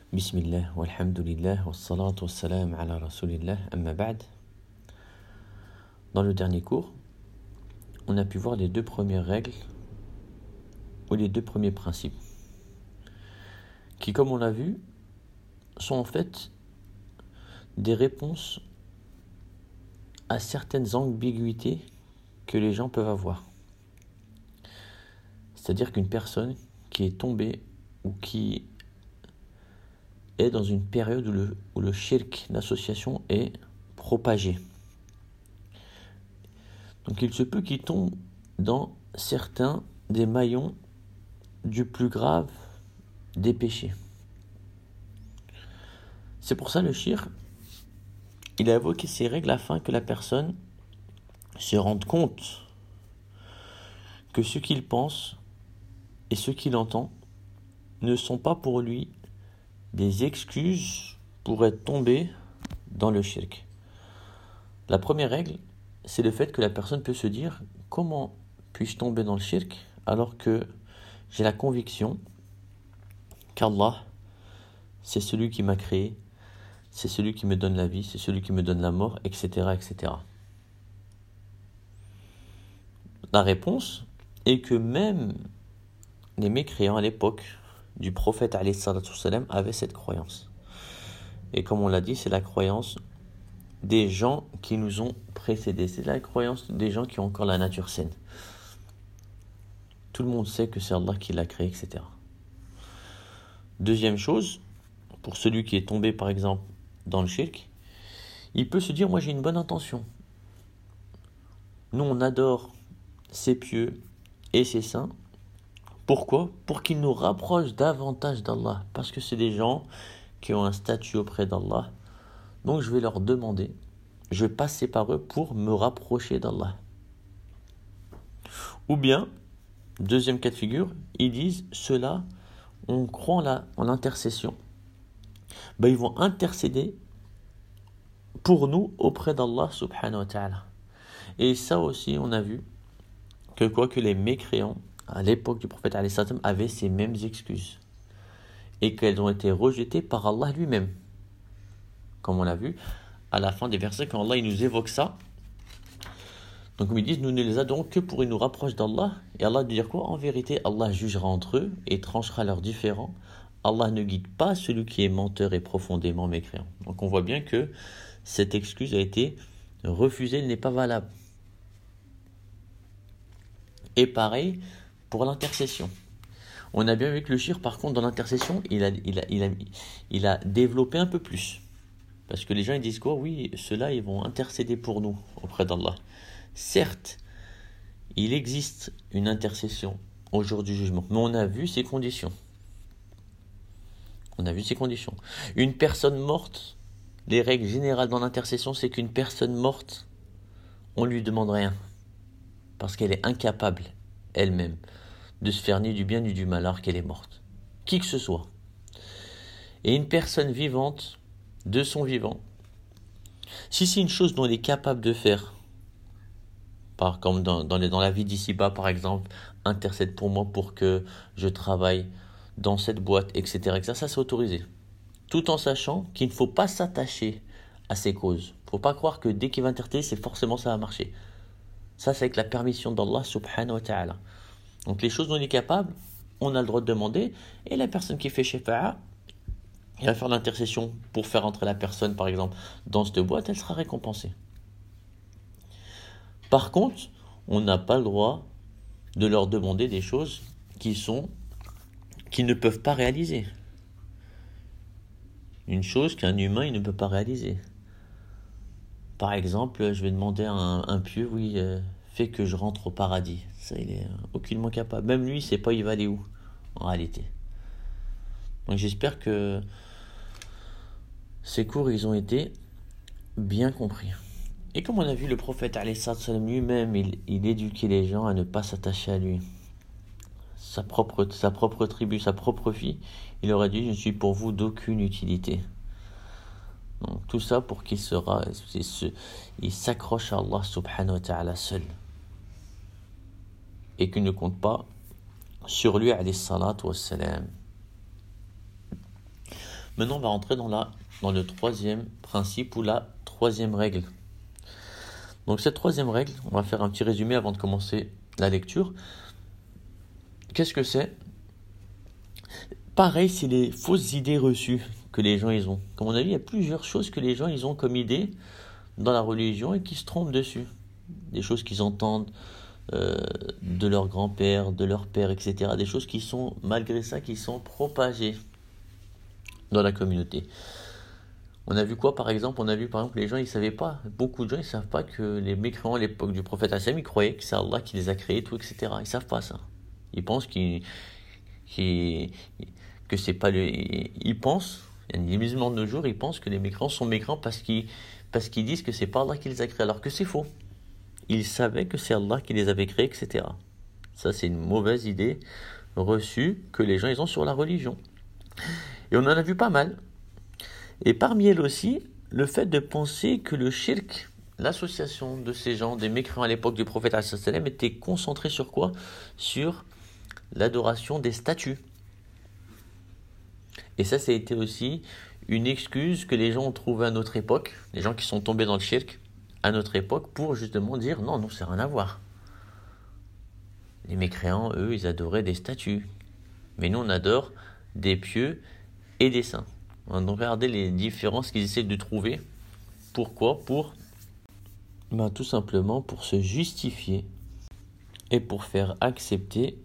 Bismillah, walhamdulillah, wassalatu wassalam ala rasulillah, amma ba'd. Dans le dernier cours, on a pu voir les deux premières règles ou les deux premiers principes qui, comme on l'a vu, sont en fait des réponses à certaines ambiguïtés que les gens peuvent avoir. C'est-à-dire qu'une personne qui est tombée ou qui est dans une période où le shirk, l'association, est propagée. Donc il se peut qu'il tombe dans certains des maillons du plus grave des péchés. C'est pour ça le shirk, il a évoqué ces règles afin que la personne se rende compte que ce qu'il pense et ce qu'il entend ne sont pas pour lui des excuses pour être tombé dans le shirk. La première règle, c'est le fait que la personne peut se dire « Comment puis-je tomber dans le shirk alors que j'ai la conviction qu'Allah, c'est celui qui m'a créé, c'est celui qui me donne la vie, c'est celui qui me donne la mort, etc. etc. » La réponse est que même les mécréants à l'époque du prophète alayhi salatu salam avaient cette croyance. Et comme on l'a dit, c'est la croyance des gens qui nous ont précédés. C'est la croyance des gens qui ont encore la nature saine. Tout le monde sait que c'est Allah qui l'a créé, etc. Deuxième chose, pour celui qui est tombé par exemple dans le shirk, il peut se dire, moi j'ai une bonne intention. Nous on adore ces pieux et ces saints. Pourquoi ? Pour qu'ils nous rapprochent davantage d'Allah. Parce que c'est des gens qui ont un statut auprès d'Allah. Donc je vais leur demander, je vais passer par eux pour me rapprocher d'Allah. Ou bien, deuxième cas de figure, ils disent, ceux-là, on croit en l'intercession. Ils vont intercéder pour nous auprès d'Allah subhanahu wa ta'ala. Et ça aussi, on a vu que les mécréants, à l'époque du prophète alayhi salam, avaient ces mêmes excuses. Et qu'elles ont été rejetées par Allah lui-même. Comme on l'a vu, à la fin des versets, quand Allah il nous évoque ça, donc ils disent, nous ne les adorons que pour qu'ils nous rapprochent d'Allah. Et Allah dit dire quoi ? En vérité, Allah jugera entre eux et tranchera leurs différends. Allah ne guide pas celui qui est menteur et profondément mécréant. Donc on voit bien que cette excuse a été refusée, elle n'est pas valable. Et pareil pour l'intercession. On a bien vu que le shirk, par contre, dans l'intercession, il a développé un peu plus. Parce que les gens ils disent quoi ? Oui, ceux-là, ils vont intercéder pour nous auprès d'Allah. Certes, il existe une intercession au jour du jugement, mais on a vu ses conditions. Une personne morte, les règles générales dans l'intercession, c'est qu'une personne morte, on ne lui demande rien. Parce qu'elle est incapable, elle-même, de se faire ni du bien ni du mal alors qu'elle est morte. Qui que ce soit. Et une personne vivante, de son vivant, si c'est une chose dont elle est capable de faire, comme dans la vie d'ici-bas par exemple, intercède pour moi pour que je travaille dans cette boîte, etc. Ça c'est autorisé. Tout en sachant qu'il ne faut pas s'attacher à ces causes. Il ne faut pas croire que dès qu'il va intercéder, c'est forcément ça va marcher. Ça c'est avec la permission d'Allah subhanahu wa ta'ala. Donc les choses dont on est capable, on a le droit de demander, et la personne qui fait shafa'a, elle va faire l'intercession pour faire entrer la personne par exemple dans cette boîte, elle sera récompensée. Par contre, on n'a pas le droit de leur demander des choses qu'ils ne peuvent pas réaliser. Une chose qu'un humain il ne peut pas réaliser. Par exemple, je vais demander à un pieux, fais que je rentre au paradis. Ça, il est aucunement capable. Même lui, il ne sait pas il va aller où, en réalité. Donc j'espère que ces cours, ils ont été bien compris. Et comme on a vu, le prophète alayhi salam lui-même, il éduquait les gens à ne pas s'attacher à lui. Sa propre tribu, sa propre fille, il aurait dit, je ne suis pour vous d'aucune utilité. Donc tout ça pour qu'il s'accroche à Allah subhanahu wa ta'ala seul. Et qu'il ne compte pas sur lui alayhi salatu wassalam. Maintenant, on va rentrer dans le troisième principe ou la troisième règle. Donc cette troisième règle, on va faire un petit résumé avant de commencer la lecture. Qu'est-ce que c'est? Pareil, c'est les fausses idées reçues que les gens ils ont. Comme on a vu, il y a plusieurs choses que les gens ils ont comme idées dans la religion et qui se trompent dessus. Des choses qu'ils entendent de leur grand-père, de leur père, etc. Des choses qui sont, malgré ça, qui sont propagées dans la communauté. On a vu quoi par exemple? On a vu par exemple les gens ils savaient pas, beaucoup de gens ils savent pas que les mécréants à l'époque du prophète Hashem ils croyaient que c'est Allah qui les a créés, tout, etc. Ils savent pas ça. Ils pensent qu'il- que c'est pas le. Ils pensent, les musulmans de nos jours, ils pensent que les mécréants sont mécréants parce qu'ils disent que c'est pas Allah qui les a créés, alors que c'est faux. Ils savaient que c'est Allah qui les avait créés, etc. Ça c'est une mauvaise idée reçue que les gens ils ont sur la religion. Et on en a vu pas mal. Et parmi elles aussi, le fait de penser que le shirk, l'association de ces gens, des mécréants à l'époque du prophète sallam, était concentrée sur quoi? Sur l'adoration des statues. Et ça a été aussi une excuse que les gens ont trouvée à notre époque, les gens qui sont tombés dans le shirk à notre époque, pour justement dire non, c'est rien à voir. Les mécréants, eux, ils adoraient des statues. Mais nous, on adore des pieux et des saints. On va regarder les différences qu'ils essaient de trouver. Pourquoi? Tout simplement pour se justifier et pour faire accepter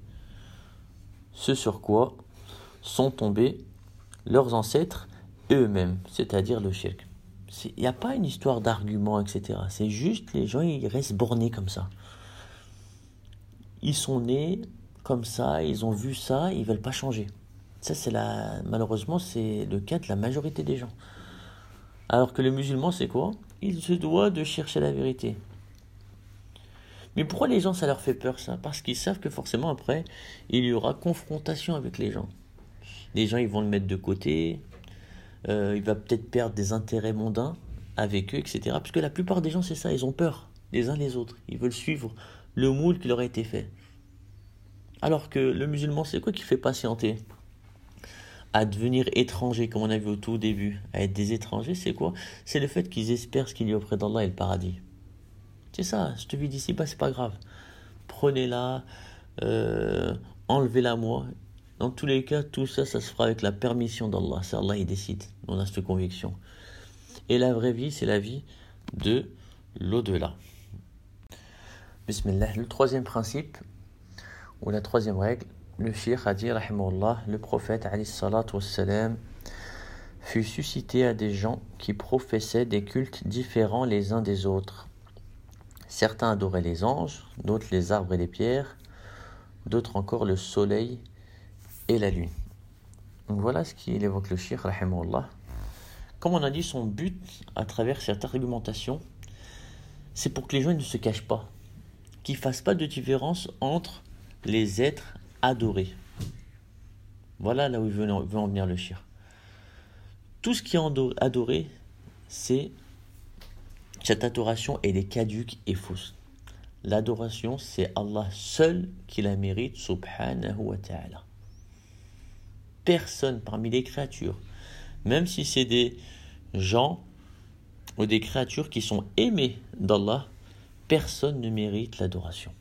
ce sur quoi sont tombés leurs ancêtres eux-mêmes, c'est-à-dire le shirk. Il n'y a pas une histoire d'argument, etc. C'est juste les gens, ils restent bornés comme ça. Ils sont nés comme ça, ils ont vu ça, ils ne veulent pas changer. Ça, malheureusement, c'est le cas de la majorité des gens. Alors que le musulman, c'est quoi? Il se doit de chercher la vérité. Mais pourquoi les gens, ça leur fait peur, ça? Parce qu'ils savent que forcément, après, il y aura confrontation avec les gens. Les gens, ils vont le mettre de côté. Il va peut-être perdre des intérêts mondains avec eux, etc. Parce que la plupart des gens, c'est ça, ils ont peur, les uns les autres. Ils veulent suivre le moule qui leur a été fait. Alors que le musulman, c'est quoi qui fait patienter? À devenir étrangers, comme on a vu au tout début, à être des étrangers, c'est quoi? C'est le fait qu'ils espèrent ce qu'il y a auprès d'Allah et le paradis. C'est ça, je te vis d'ici, c'est pas grave. Prenez-la, enlevez-la moi. Dans tous les cas, tout ça, ça se fera avec la permission d'Allah. C'est Allah, il décide. On a cette conviction. Et la vraie vie, c'est la vie de l'au-delà. Bismillah. Le troisième principe, ou la troisième règle, le cheikh a dit, rahimahullah, le prophète, alayhi salatu wassalam, fut suscité à des gens qui professaient des cultes différents les uns des autres. Certains adoraient les anges, d'autres les arbres et les pierres, d'autres encore le soleil et la lune. Donc voilà ce qu'il évoque le cheikh, rahimahullah. Comme on a dit, son but à travers cette argumentation, c'est pour que les gens ne se cachent pas, qu'ils ne fassent pas de différence entre les êtres adorés. Voilà là où il veut en venir le cheikh. Tout ce qui est adoré, c'est cette adoration, elle est caduque et fausse. L'adoration, c'est Allah seul qui la mérite, subhanahu wa ta'ala. Personne parmi les créatures, même si c'est des gens ou des créatures qui sont aimées d'Allah, personne ne mérite l'adoration.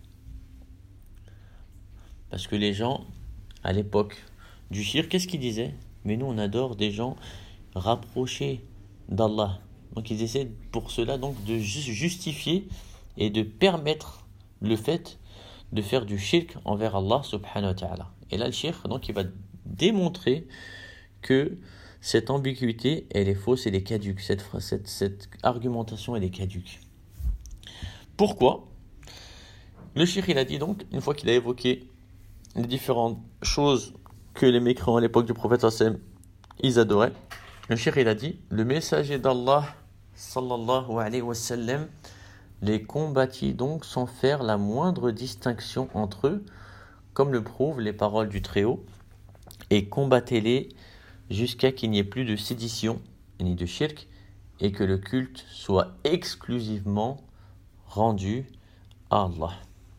Parce que les gens, à l'époque du shirk, qu'est-ce qu'ils disaient? Mais nous, on adore des gens rapprochés d'Allah. Donc ils essaient pour cela donc de justifier et de permettre le fait de faire du shirk envers Allah subhanahu wa ta'ala. Et là, le shirk, donc, il va démontrer que cette ambiguïté, elle est fausse, elle est caduque. Cette argumentation, elle est caduque. Pourquoi? Le shirk, il a dit donc, une fois qu'il a évoqué les différentes choses que les mécréants à l'époque du prophète sallam, ils adoraient, le shirk, il a dit, le messager d'Allah sallallahu alayhi wa sallam les combattit donc sans faire la moindre distinction entre eux, comme le prouvent les paroles du Très-Haut, et combattez-les jusqu'à qu'il n'y ait plus de sédition ni de shirk, et que le culte soit exclusivement rendu à Allah.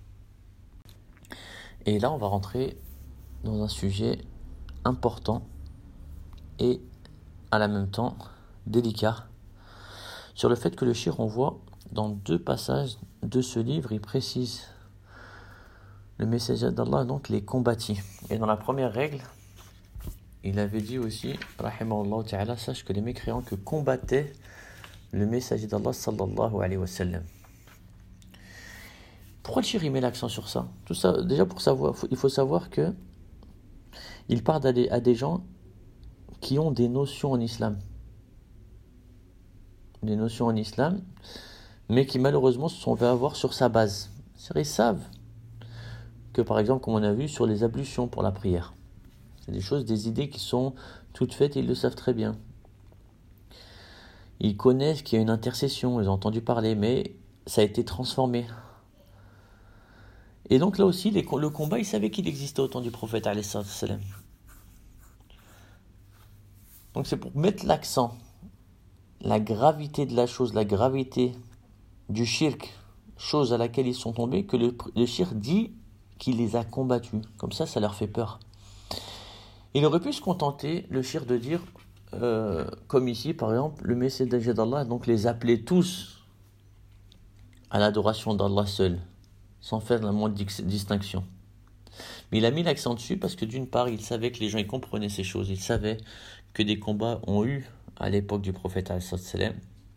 Et là, on va rentrer dans un sujet important et à la même temps délicat sur le fait que le shir, on voit dans 2 passages de ce livre, il précise le messager d'Allah donc les combattit. Et dans la première règle, il avait dit aussi, rahimahullah ta'ala, sache que les mécréants que combattaient le messager d'Allah sallallahu alayhi wa sallam. Pourquoi le shir met l'accent sur ça? Tout ça, déjà pour savoir, il faut savoir que il parle à des gens qui ont des notions en islam. Des notions en islam, mais qui malheureusement se sont fait avoir sur sa base. C'est-à-dire, ils savent que par exemple, comme on a vu sur les ablutions pour la prière, c'est des choses, des idées qui sont toutes faites et ils le savent très bien. Ils connaissent qu'il y a une intercession, ils ont entendu parler, mais ça a été transformé. Et donc là aussi, le combat, ils savaient qu'il existait au temps du prophète alayhi salam. Donc c'est pour mettre l'accent, la gravité de la chose, la gravité du shirk, chose à laquelle ils sont tombés, que le shirk dit qu'il les a combattus. Comme ça leur fait peur. Il aurait pu se contenter, le shirk, de dire, comme ici par exemple, le messager d'Allah, donc les appeler tous à l'adoration d'Allah seul, sans faire la moindre distinction. Mais il a mis l'accent dessus parce que d'une part, il savait que les gens ils comprenaient ces choses, il savait que des combats ont eu à l'époque du prophète alayhi salam.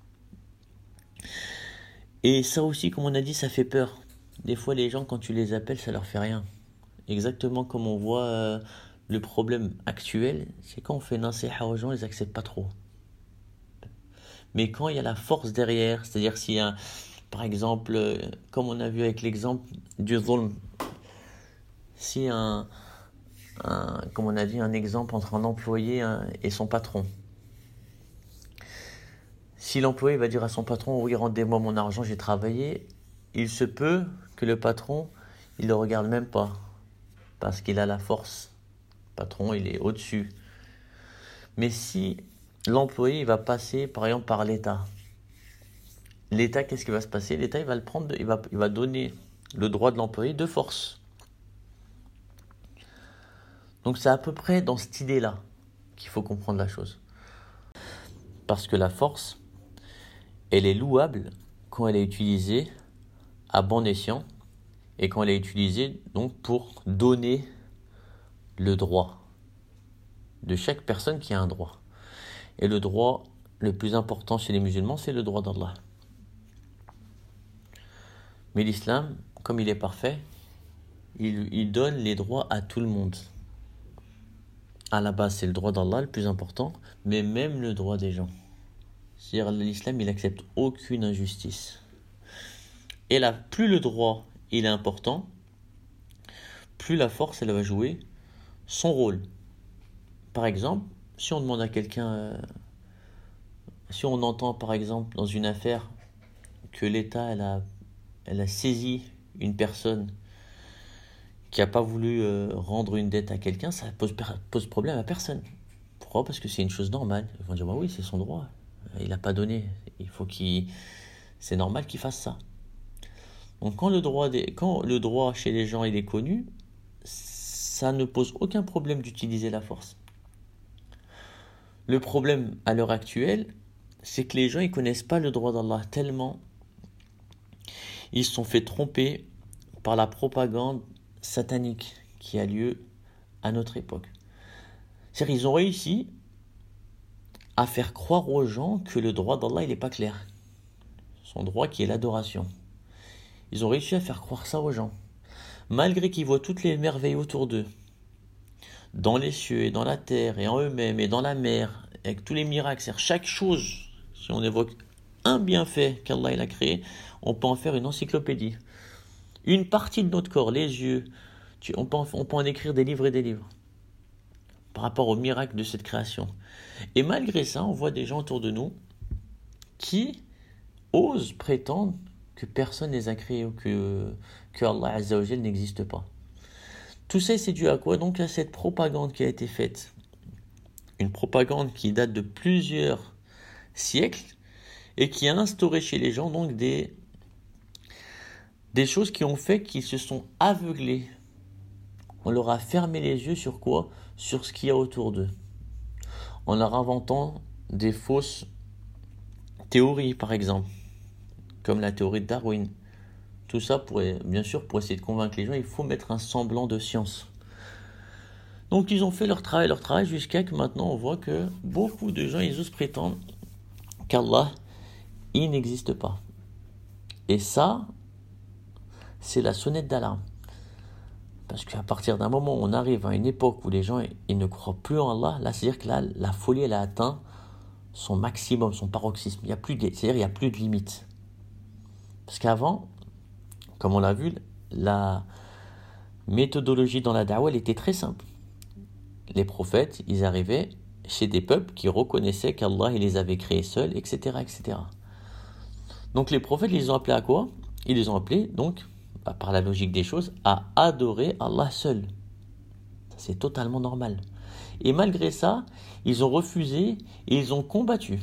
Et ça aussi, comme on a dit, ça fait peur. Des fois, les gens, quand tu les appelles, ça leur fait rien. Exactement comme on voit le problème actuel, c'est quand on fait nasiha aux gens, ils acceptent pas trop. Mais quand il y a la force derrière, c'est-à-dire s'il y a, par exemple, comme on a vu avec l'exemple du zulm, si comme on a dit, un exemple entre un employé et son patron. Si l'employé va dire à son patron, oui, rendez-moi mon argent, j'ai travaillé, il se peut que le patron, il le regarde même pas, parce qu'il a la force. Le patron, il est au-dessus. Mais si l'employé, il va passer, par exemple, par l'État, l'État, qu'est-ce qui va se passer? L'État, il va le prendre, il va donner le droit de l'employé de force. Donc c'est à peu près dans cette idée-là qu'il faut comprendre la chose. Parce que la force, elle est louable quand elle est utilisée à bon escient et quand elle est utilisée donc pour donner le droit de chaque personne qui a un droit. Et le droit le plus important chez les musulmans, c'est le droit d'Allah. Mais l'islam, comme il est parfait, il donne les droits à tout le monde. À la base, c'est le droit d'Allah le plus important, mais même le droit des gens. C'est-à-dire l'islam, il n'accepte aucune injustice. Et là, plus le droit il est important, plus la force elle va jouer son rôle. Par exemple, si on demande à quelqu'un, si on entend par exemple dans une affaire que l'État elle a saisi une personne qui n'a pas voulu rendre une dette à quelqu'un, ça pose problème à personne. Pourquoi? Parce que c'est une chose normale. Ils vont dire bah oui, c'est son droit. Il n'a pas donné. C'est normal qu'il fasse ça. Donc quand le droit chez les gens il est connu, ça ne pose aucun problème d'utiliser la force. Le problème à l'heure actuelle, c'est que les gens ils connaissent pas le droit d'Allah tellement ils se sont fait tromper par la propagande satanique qui a lieu à notre époque. C'est-à-dire qu'ils ont réussi à faire croire aux gens que le droit d'Allah il n'est pas clair. Son droit qui est l'adoration. Ils ont réussi à faire croire ça aux gens. Malgré qu'ils voient toutes les merveilles autour d'eux, dans les cieux et dans la terre et en eux-mêmes et dans la mer, avec tous les miracles, c'est-à-dire chaque chose, si on évoque un bienfait qu'Allah il a créé, on peut en faire une encyclopédie. Une partie de notre corps, les yeux, on peut en écrire des livres et des livres par rapport au miracle de cette création. Et malgré ça, on voit des gens autour de nous qui osent prétendre que personne ne les a créés ou que Allah Azza wa Jal n'existe pas. Tout ça, c'est dû à quoi? Donc à cette propagande qui a été faite. Une propagande qui date de plusieurs siècles et qui a instauré chez les gens donc des choses qui ont fait qu'ils se sont aveuglés. On leur a fermé les yeux sur quoi? Sur ce qu'il y a autour d'eux. en leur inventant des fausses théories, par exemple, comme la théorie de Darwin. Tout ça, bien sûr, pour essayer de convaincre les gens, il faut mettre un semblant de science. Donc ils ont fait leur travail, jusqu'à que maintenant on voit que beaucoup de gens, ils osent prétendre qu'Allah, il n'existe pas. Et ça, c'est la sonnette d'alarme. Parce qu'à partir d'un moment où on arrive à une époque où les gens ils ne croient plus en Allah, là, c'est-à-dire que là, la folie, elle a atteint son maximum, son paroxysme. C'est-à-dire il n'y a plus de limite. Parce qu'avant, comme on l'a vu, la méthodologie dans la da'wah, elle était très simple. Les prophètes, ils arrivaient chez des peuples qui reconnaissaient qu'Allah, il les avait créés seuls, etc., etc. Donc les prophètes, ils les ont appelés à quoi? Ils les ont appelés, donc, par la logique des choses, à adorer Allah seul. C'est totalement normal. Et malgré ça, ils ont refusé et ils ont combattu.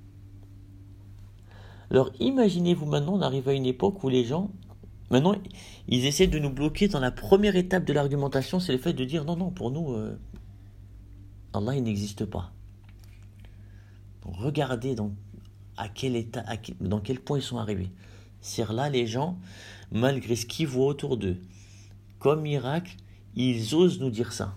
Alors imaginez-vous maintenant, on arrive à une époque où les gens, maintenant, ils essaient de nous bloquer dans la première étape de l'argumentation, c'est le fait de dire non, pour nous, Allah, il n'existe pas. Donc, regardez à quel état, dans quel point ils sont arrivés. C'est là, les gens, malgré ce qu'ils voient autour d'eux, comme miracle, ils osent nous dire ça.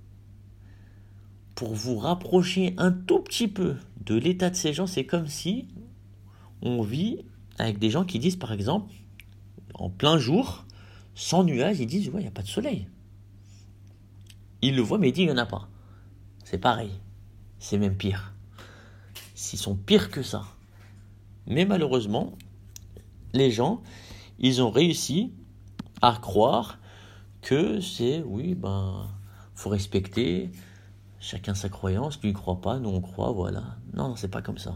Pour vous rapprocher un tout petit peu de l'état de ces gens, c'est comme si on vit avec des gens qui disent, par exemple, en plein jour, sans nuages, ils disent, ouais, il n'y a pas de soleil. Ils le voient, mais ils disent, il n'y en a pas. C'est pareil. C'est même pire. Ils sont pires que ça. Mais malheureusement, les gens, ils ont réussi à croire que c'est, faut respecter, chacun sa croyance, lui il croit pas, nous on croit, voilà. Non, c'est pas comme ça.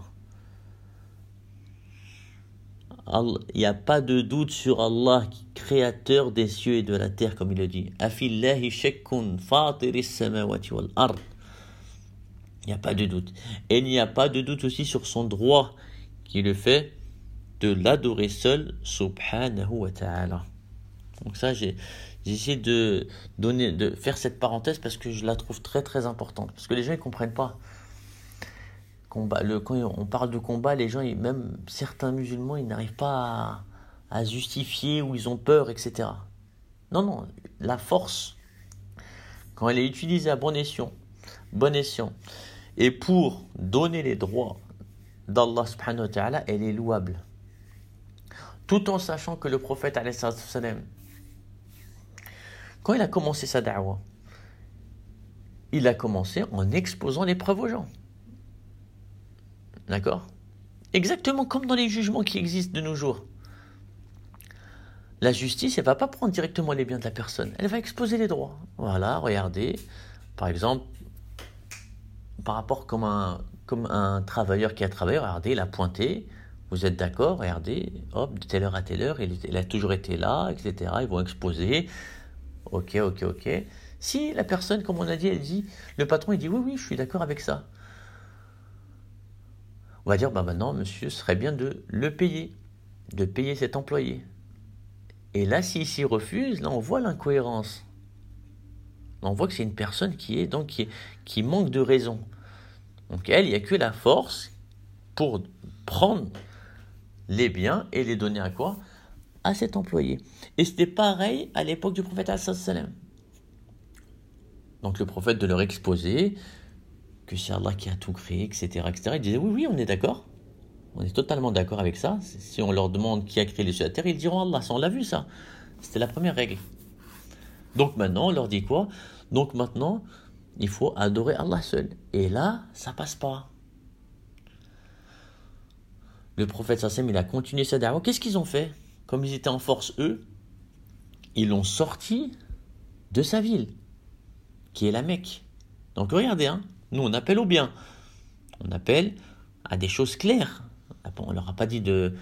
Il n'y a pas de doute sur Allah, créateur des cieux et de la terre, comme il le dit. Afillahi shakkun fatiris samawati wal ard. Il n'y a pas de doute. Et il n'y a pas de doute aussi sur son droit, qui le fait de l'adorer seul, subhanahu wa ta'ala. Donc ça, j'ai essayé de faire cette parenthèse parce que je la trouve très très importante. Parce que les gens ne comprennent pas. Quand on parle de combat, les gens, même certains musulmans, ils n'arrivent pas à justifier ou ils ont peur, etc. Non, la force, quand elle est utilisée à bon escient, et pour donner les droits d'Allah subhanahu wa ta'ala, elle est louable. Tout en sachant que le prophète, alayhi salam, quand il a commencé sa da'wah, il a commencé en exposant les preuves aux gens. D'accord? Exactement comme dans les jugements qui existent de nos jours. La justice, elle ne va pas prendre directement les biens de la personne. Elle va exposer les droits. Voilà, regardez. Par exemple, par rapport comme un travailleur qui a travaillé, regardez, il a pointé. Vous êtes d'accord? Regardez, hop, de telle heure à telle heure, il a toujours été là, etc. Ils vont exposer. Ok. Si la personne, comme on a dit, le patron, il dit oui, je suis d'accord avec ça. On va dire, maintenant, monsieur, ce serait bien de payer cet employé. Et là, s'il s'y refuse, là, on voit l'incohérence. Là, on voit que c'est une personne qui manque de raison. Donc, il n'y a que la force pour prendre les biens et les donner à quoi? À cet employé. Et c'était pareil à l'époque du prophète sallam. Donc, le prophète de leur exposer que c'est Allah qui a tout créé, etc. Il disait oui, on est d'accord. On est totalement d'accord avec ça. Si on leur demande qui a créé les cieux et la terre, ils diront Allah. Ça, on l'a vu ça. C'était la première règle. Donc maintenant, on leur dit quoi? Donc maintenant, il faut adorer Allah seul. Et là, ça passe pas. Le prophète sallam, il a continué sa da'wah. Qu'est-ce qu'ils ont fait? Comme ils étaient en force, eux, ils l'ont sorti de sa ville, qui est la Mecque. Donc regardez, nous on appelle au bien. On appelle à des choses claires. On leur a pas dit de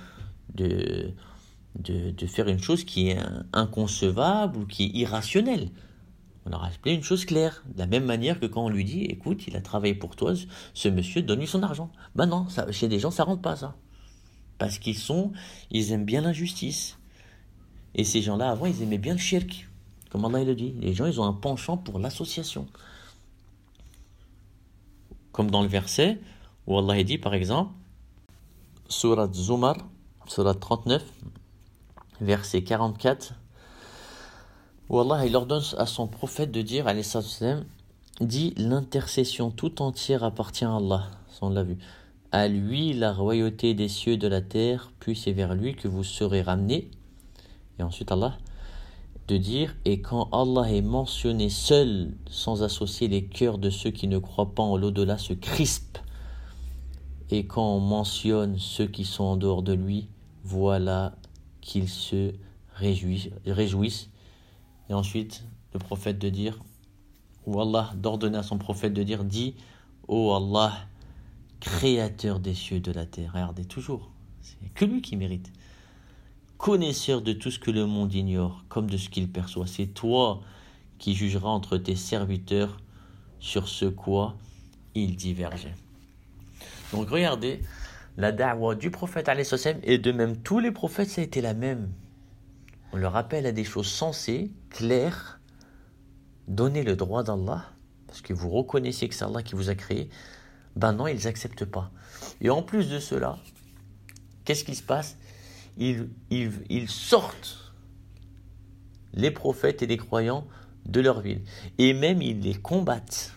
faire une chose qui est inconcevable ou qui est irrationnelle. On leur a appelé une chose claire. De la même manière que quand on lui dit, écoute, il a travaillé pour toi, ce monsieur, donne-lui son argent. Non, chez des gens, ça rentre pas, ça. Parce ils aiment bien l'injustice. Et ces gens-là, avant, ils aimaient bien le shirk. Comme Allah le dit. Les gens, ils ont un penchant pour l'association. Comme dans le verset où Allah dit par exemple, Surat Zumar, Surat 39, verset 44, où Allah il ordonne à son prophète de dire, alayhi salam, dit l'intercession tout entière appartient à Allah, on l'a vu. À lui la royauté des cieux et de la terre, puis c'est vers lui que vous serez ramenés. Et ensuite Allah de dire, et quand Allah est mentionné seul, sans associer les cœurs de ceux qui ne croient pas en l'au-delà se crispent. Et quand on mentionne ceux qui sont en dehors de lui, voilà qu'ils se réjouissent. Et ensuite, le prophète de dire, ou Allah d'ordonner à son prophète de dire, dis, ô Allah, créateur des cieux et de la terre. Regardez, toujours, c'est que lui qui mérite. Connaisseur de tout ce que le monde ignore, comme de ce qu'il perçoit. C'est toi qui jugeras entre tes serviteurs sur ce quoi ils divergeaient. Donc regardez, la da'wa du prophète alayhi salam, et de même tous les prophètes, ça a été la même. On leur rappelle à des choses sensées, claires, donner le droit d'Allah, parce que vous reconnaissez que c'est Allah qui vous a créé. Ben non, ils n'acceptent pas. Et en plus de cela, qu'est-ce qui se passe ? Ils sortent les prophètes et les croyants de leur ville. Et même ils les combattent.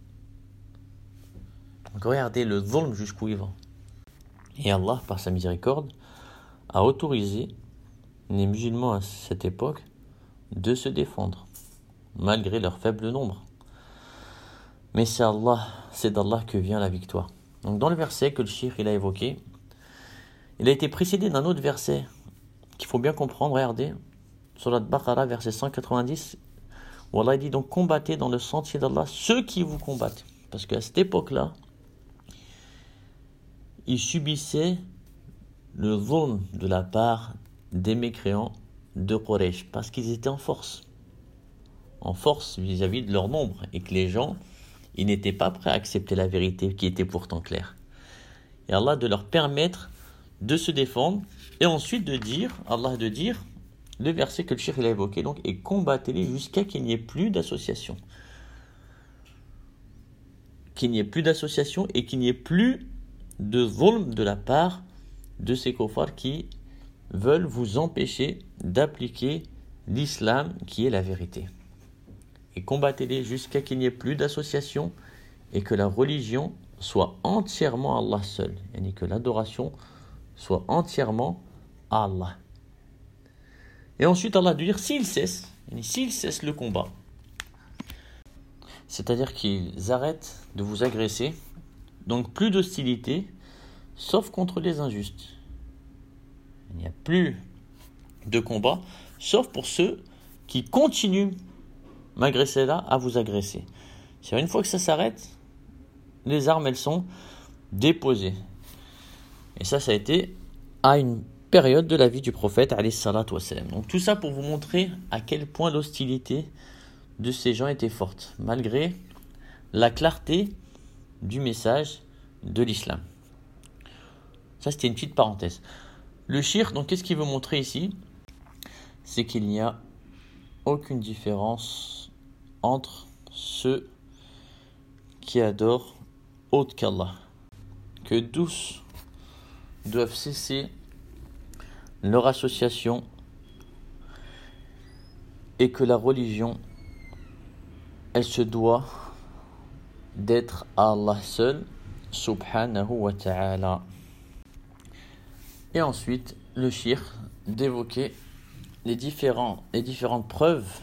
Donc regardez le zulm jusqu'où il va. Et Allah, par sa miséricorde, a autorisé les musulmans à cette époque de se défendre, malgré leur faible nombre. Mais c'est d'Allah que vient la victoire. Donc dans le verset que le cheikh il a évoqué, il a été précédé d'un autre verset qu'il faut bien comprendre. Regardez, Surat Baqarah, verset 190, où Allah dit donc combattez dans le sentier d'Allah ceux qui vous combattent. Parce qu'à cette époque-là, ils subissaient le zulm de la part des mécréants de Quraysh, parce qu'ils étaient en force vis-à-vis de leur nombre, et que les gens, ils n'étaient pas prêts à accepter la vérité qui était pourtant claire. Et Allah de leur permettre de se défendre, et ensuite de dire, Allah de dire, le verset que le cheikh il a évoqué, donc, et combattez-les jusqu'à qu'il n'y ait plus d'association. Qu'il n'y ait plus d'association et qu'il n'y ait plus de zulm de la part de ces kuffars qui veulent vous empêcher d'appliquer l'islam qui est la vérité. Et combattez-les jusqu'à qu'il n'y ait plus d'association et que la religion soit entièrement Allah seul, et que l'adoration soit entièrement à Allah. Et ensuite Allah de dire s'ils cessent le combat, c'est-à-dire qu'ils arrêtent de vous agresser, donc plus d'hostilité, sauf contre les injustes. Il n'y a plus de combat, sauf pour ceux qui continuent, malgré cela, à vous agresser. C'est une fois que ça s'arrête, les armes, elles sont déposées. Et ça a été à une période de la vie du prophète, alayhi salatu wassalam. Donc tout ça pour vous montrer à quel point l'hostilité de ces gens était forte, malgré la clarté du message de l'islam. Ça, c'était une petite parenthèse. Le shirk, donc qu'est-ce qu'il veut montrer ici ? C'est qu'il n'y a aucune différence entre ceux qui adorent autre qu'Allah, que tous doivent cesser leur association et que la religion, elle se doit d'être à Allah seul, subhanahu wa ta'ala. Et ensuite, le shirk d'évoquer les différentes preuves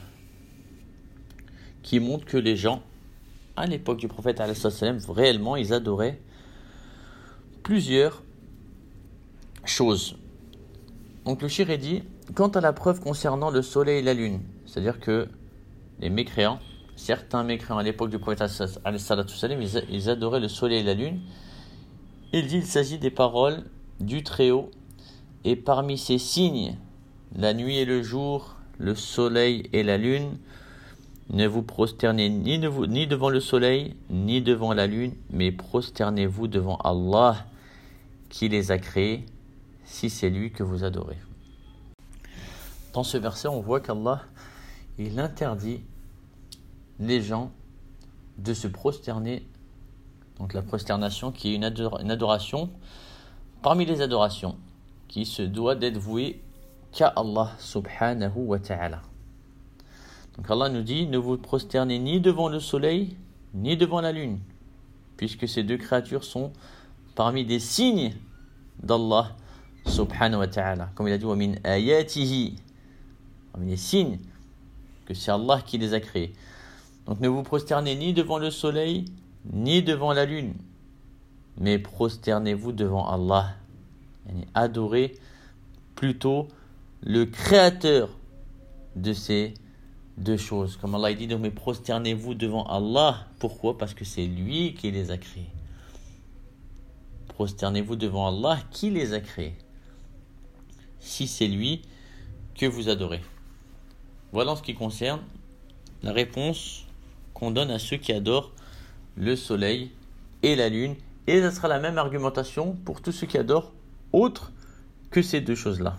qui montrent que les gens, à l'époque du prophète alayhi salam, réellement, ils adoraient plusieurs choses. Donc le shirk dit, quant à la preuve concernant le soleil et la lune, c'est-à-dire que les mécréants, certains mécréants à l'époque du prophète alayhi salam, ils adoraient le soleil et la lune. Il dit, il s'agit des paroles du Très-Haut, et parmi ces signes, la nuit et le jour, le soleil et la lune, ne vous prosternez ni devant le soleil, ni devant la lune, mais prosternez-vous devant Allah qui les a créés, si c'est lui que vous adorez. Dans ce verset, on voit qu'Allah, il interdit les gens de se prosterner Donc la prosternation qui est une adoration parmi les adorations qui se doit d'être vouée qu'à Allah subhanahu wa ta'ala. Donc Allah nous dit, ne vous prosternez ni devant le soleil ni devant la lune, puisque ces deux créatures sont parmi des signes d'Allah subhanahu wa ta'ala. Comme il a dit, wa min ayatihi, parmi les signes que c'est Allah qui les a créés. Donc ne vous prosternez ni devant le soleil ni devant la lune, mais prosternez-vous devant Allah. Adorez plutôt le créateur de ces deux choses. Comme Allah dit, mais prosternez-vous devant Allah. Pourquoi? Parce que c'est lui qui les a créés. Prosternez-vous devant Allah qui les a créés. Si c'est lui que vous adorez. Voilà en ce qui concerne la réponse qu'on donne à ceux qui adorent le soleil et la lune. Et ça sera la même argumentation pour tous ceux qui adorent autre que ces deux choses-là.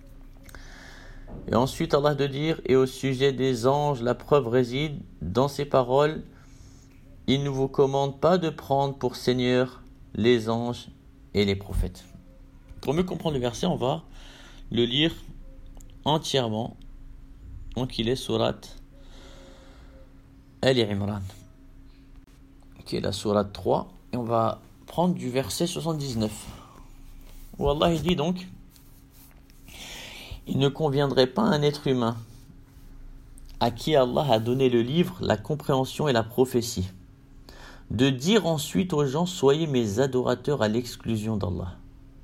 Et ensuite, Allah de dire, et au sujet des anges, la preuve réside dans ces paroles. Il ne vous commande pas de prendre pour seigneur les anges et les prophètes. Pour mieux comprendre le verset, on va le lire entièrement. Donc il est sourate Al-Imran, qui est la sourate 3, et on va prendre du verset 79, où Allah dit donc, il ne conviendrait pas à un être humain à qui Allah a donné le livre, la compréhension et la prophétie, de dire ensuite aux gens, soyez mes adorateurs à l'exclusion d'Allah.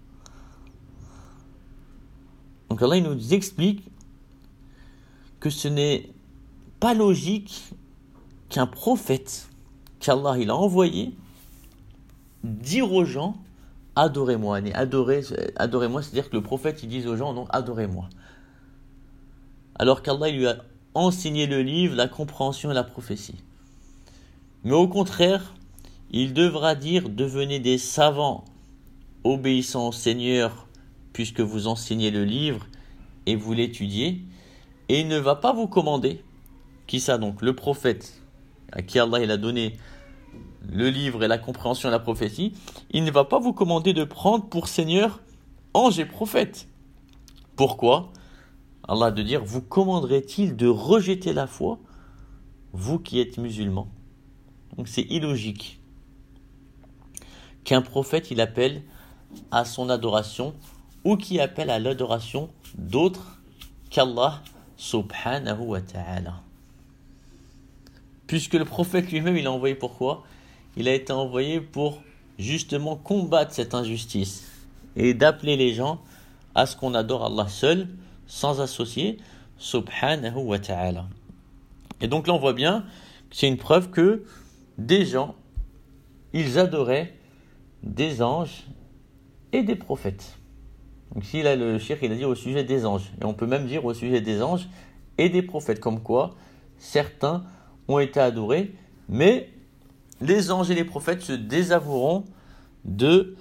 Donc Allah il nous explique que ce n'est pas logique qu'un prophète qu'Allah il a envoyé dire aux gens adorez-moi. Adorez-moi, c'est-à-dire que le prophète il dise aux gens non, adorez-moi. Alors qu'Allah il lui a enseigné le livre, la compréhension et la prophétie. Mais au contraire, il devra dire devenez des savants obéissant au Seigneur puisque vous enseignez le livre et vous l'étudiez. Et il ne va pas vous commander, qui ça donc? Le prophète, à qui Allah il a donné le livre et la compréhension et la prophétie, il ne va pas vous commander de prendre pour Seigneur ange et prophète. Pourquoi? Allah de dire, vous commanderait-il de rejeter la foi, vous qui êtes musulmans? Donc c'est illogique qu'un prophète il appelle à son adoration ou qui appelle à l'adoration d'autres qu'Allah subhanahu wa ta'ala. Puisque le prophète lui-même, il a envoyé pourquoi? Il a été envoyé pour justement combattre cette injustice et d'appeler les gens à ce qu'on adore Allah seul, sans associer, subhanahu wa ta'ala. Et donc là, on voit bien que c'est une preuve que des gens, ils adoraient des anges et des prophètes. Donc ici, là, le cheikh, il a dit au sujet des anges. Et on peut même dire au sujet des anges et des prophètes. Comme quoi, certains ont été adorés, mais les anges et les prophètes se désavoueront de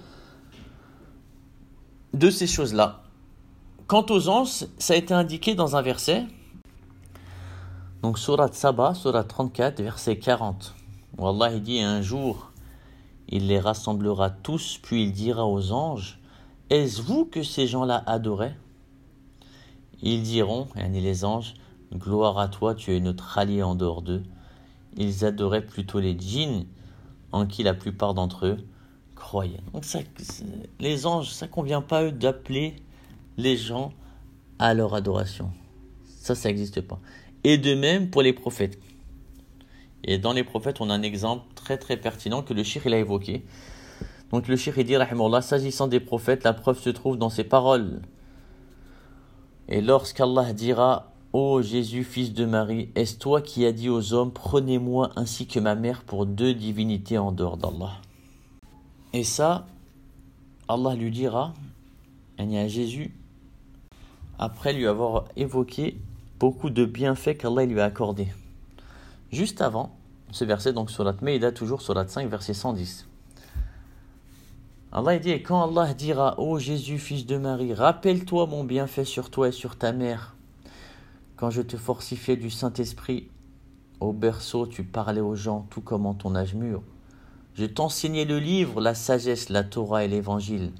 ces choses-là. Quant aux anges, ça a été indiqué dans un verset. Donc, sourate Saba, sourate 34, verset 40. Où Allah il dit, un jour, il les rassemblera tous, puis il dira aux anges, est-ce vous que ces gens-là adoraient? Ils diront, les anges, gloire à toi, tu es notre allié en dehors d'eux. Ils adoraient plutôt les djinns, en qui la plupart d'entre eux croyaient. Donc les anges, ça ne convient pas à eux d'appeler les gens à leur adoration. Ça n'existe pas. Et de même pour les prophètes. Et dans les prophètes, on a un exemple très très pertinent que le cheikh il a évoqué. Donc le cheikh il dit, rahimahullah, s'agissant des prophètes, la preuve se trouve dans ces paroles. Et lorsqu'Allah dira, ô Jésus, fils de Marie, est-ce toi qui as dit aux hommes, prenez-moi ainsi que ma mère pour deux divinités en dehors d'Allah? Et ça, Allah lui dira, à Jésus, après lui avoir évoqué beaucoup de bienfaits qu'Allah lui a accordés. Juste avant ce verset, donc surat Maïda, toujours surat 5, verset 110. Allah dit, et quand Allah dira, ô Jésus, fils de Marie, rappelle-toi mon bienfait sur toi et sur ta mère, quand je te fortifiais du Saint-Esprit, au berceau tu parlais aux gens tout comme en ton âge mûr. Je t'enseignais le livre, la sagesse, la Torah et l'évangile.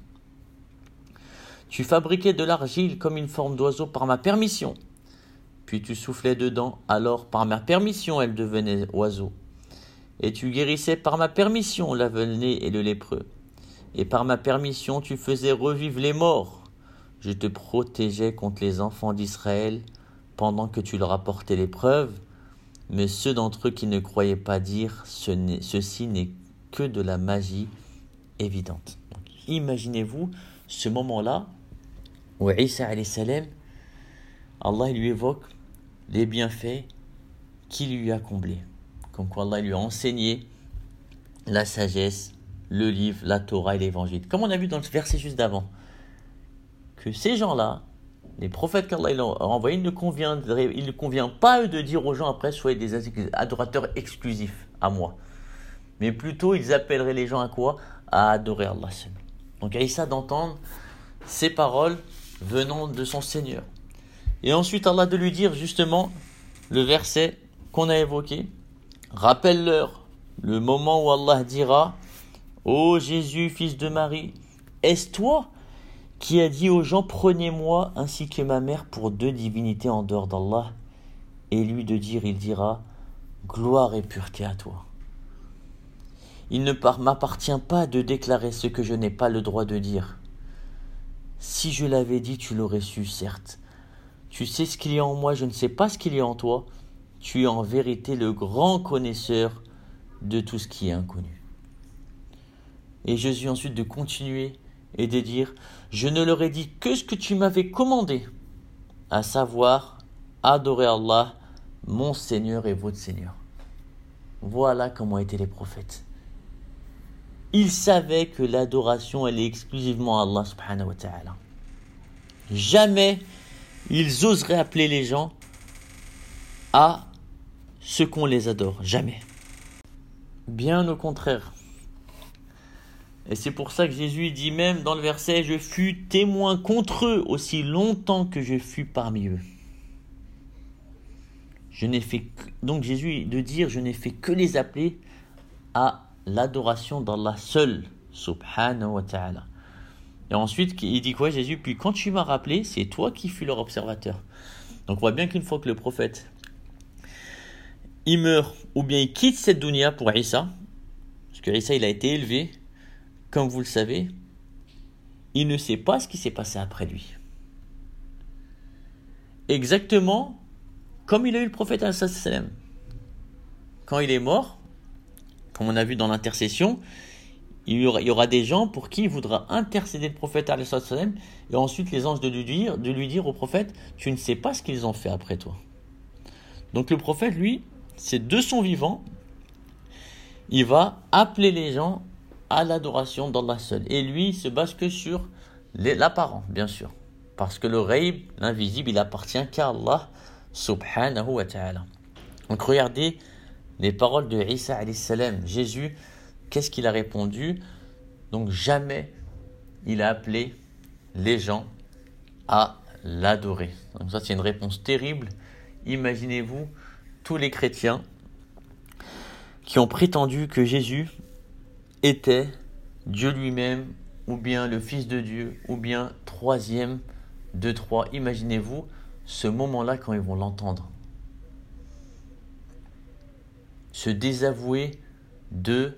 Tu fabriquais de l'argile comme une forme d'oiseau par ma permission. Puis tu soufflais dedans, alors par ma permission elle devenait oiseau. Et tu guérissais par ma permission l'aveuglé et le lépreux. Et par ma permission tu faisais revivre les morts. Je te protégeais contre les enfants d'Israël pendant que tu leur apportais l'épreuve. Mais ceux d'entre eux qui ne croyaient pas dire ceci n'est que de la magie évidente. Donc, imaginez-vous ce moment-là où Isa alayhi salam, Allah lui évoque les bienfaits qu'il lui a comblés. Comme quoi Allah lui a enseigné la sagesse, le livre, la Torah et l'évangile. Comme on a vu dans le verset juste d'avant, que ces gens-là, les prophètes qu'Allah a envoyés, il ne convient pas à eux de dire aux gens après soyez des adorateurs exclusifs à moi. Mais plutôt ils appelleraient les gens à quoi? À adorer Allah seul. Donc Isa d'entendre ces paroles venant de son Seigneur. Et ensuite Allah de lui dire justement le verset qu'on a évoqué. Rappelle-leur le moment où Allah dira: ô Jésus, fils de Marie, est-ce toi qui as dit aux gens prenez-moi ainsi que ma mère pour deux divinités en dehors d'Allah? Et lui de dire, il dira: gloire et pureté à toi. Il ne m'appartient pas de déclarer ce que je n'ai pas le droit de dire. Si je l'avais dit, tu l'aurais su, certes. Tu sais ce qu'il y a en moi, je ne sais pas ce qu'il y a en toi. Tu es en vérité le grand connaisseur de tout ce qui est inconnu. Et Jésus ensuite de continuer et de dire: je ne leur ai dit que ce que tu m'avais commandé, à savoir adorer Allah, mon Seigneur et votre Seigneur. Voilà comment étaient les prophètes. Ils savaient que l'adoration, elle est exclusivement à Allah subhanahu wa ta'ala. Jamais ils oseraient appeler les gens à ce qu'on les adore. Jamais. Bien au contraire. Et c'est pour ça que Jésus dit même dans le verset: je fus témoin contre eux aussi longtemps que je fus parmi eux. Donc Jésus de dire: je n'ai fait que les appeler à l'adoration d'Allah seul, subhanahu wa ta'ala. Et ensuite, il dit quoi Jésus? Puis quand tu m'as rappelé, c'est toi qui fus leur observateur. Donc on voit bien qu'une fois que le prophète il meurt ou bien il quitte cette dunya pour Isa, parce que Isa il a été élevé, comme vous le savez, il ne sait pas ce qui s'est passé après lui. Exactement comme il a eu le prophète alayhi salam. Quand il est mort, comme on a vu dans l'intercession, il y aura des gens pour qui il voudra intercéder le prophète alayhi salam, et ensuite les anges de lui dire au prophète: tu ne sais pas ce qu'ils ont fait après toi. Donc le prophète, lui, c'est de son vivant, il va appeler les gens à l'adoration d'Allah seul. Et lui, il se base que sur l'apparent, bien sûr. Parce que le ghaib, l'invisible, il appartient qu'à Allah subhanahu wa ta'ala. Donc regardez les paroles de Isa alayhi salam. Jésus, qu'est-ce qu'il a répondu? Donc jamais il a appelé les gens à l'adorer. Donc ça, c'est une réponse terrible. Imaginez-vous tous les chrétiens qui ont prétendu que Jésus était Dieu lui-même, ou bien le Fils de Dieu, ou bien troisième de trois. Imaginez-vous ce moment-là quand ils vont l'entendre. Se désavouer de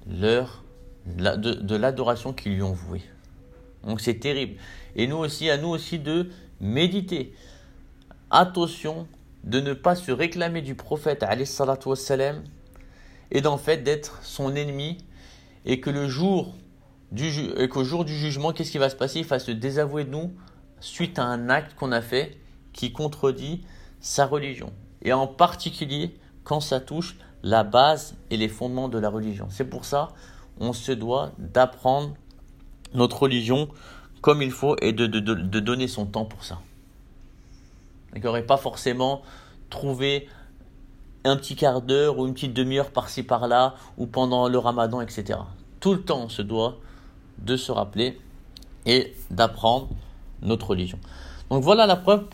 l'adoration qu'ils lui ont vouée. Donc c'est terrible. Et nous aussi, à nous aussi de méditer. Attention de ne pas se réclamer du prophète alayhi salatu wassalam et d'en fait d'être son ennemi, et que qu'au jour du jugement, qu'est-ce qui va se passer? Il va se désavouer de nous suite à un acte qu'on a fait qui contredit sa religion. Et en particulier quand ça touche la base et les fondements de la religion. C'est pour ça on se doit d'apprendre notre religion comme il faut et de donner son temps pour ça. D'accord, et pas forcément trouver un petit quart d'heure ou une petite demi-heure par-ci par-là ou pendant le ramadan, etc. Tout le temps on se doit de se rappeler et d'apprendre notre religion. Donc voilà la preuve